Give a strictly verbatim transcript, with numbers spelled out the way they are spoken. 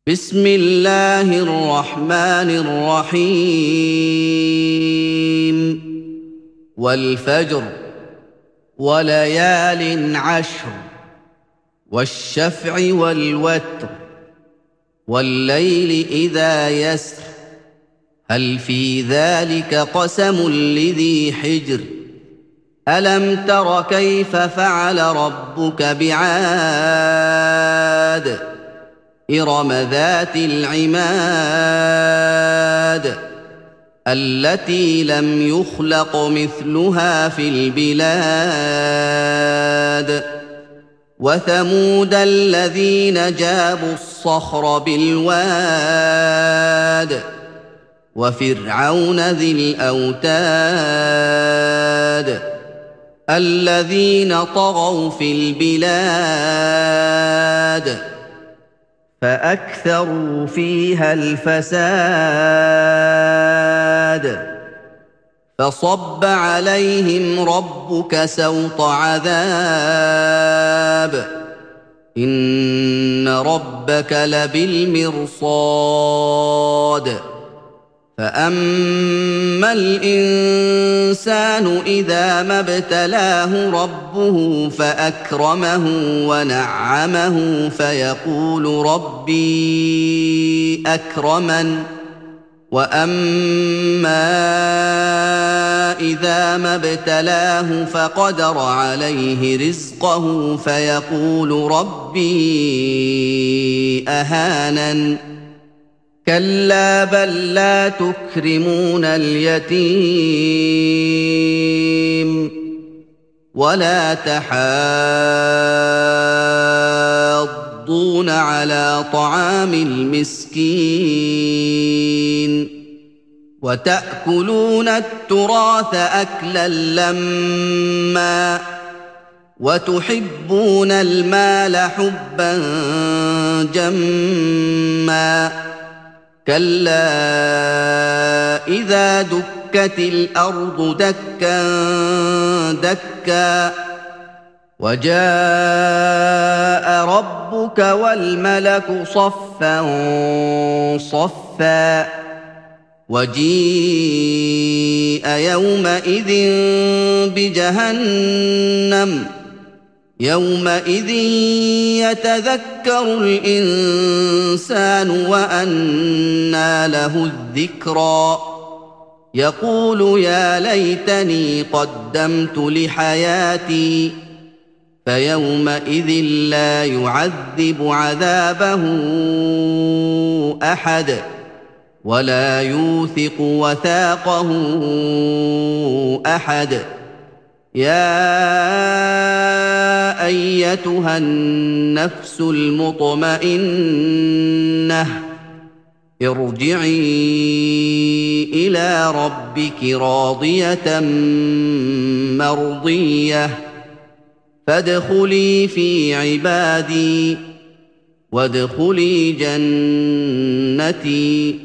بسم الله الرحمن الرحيم والفجر وليال عشر والشفع والوتر والليل إذا يسر هل في ذلك قسم لذي حجر ألم تر كيف فعل ربك بعاد إرم ذات العماد التي لم يخلق مثلها في البلاد وثمود الذين جابوا الصخر بالواد وفرعون ذي الأوتاد الذين طغوا في البلاد فأكثروا فيها الفساد فصب عليهم ربك سوط عذاب إن ربك لبالمرصاد فأما الإنسان إذا ما ابتلاه ربه فأكرمه ونعمه فيقول ربي أكرمن وأما إذا ما ابتلاه فقدر عليه رزقه فيقول ربي أهانن كلا بل لا تكرمون اليتيم ولا تحاضون على طعام المسكين وتأكلون التراث أكلا لما وتحبون المال حبا جما كلا إذا دكت الأرض دكا دكا وجاء ربك والملك صفا صفا وجيء يومئذ بجهنم يومئذ يتذكر الإنسان وأنى له الذكرى يقول يا ليتني قدمت لحياتي فيومئذ لا يعذب عذابه أحد ولا يوثق وثاقه أحد يا أيتها النفس المطمئنة ارجعي إلى ربك راضية مرضية فادخلي في عبادي وادخلي جنتي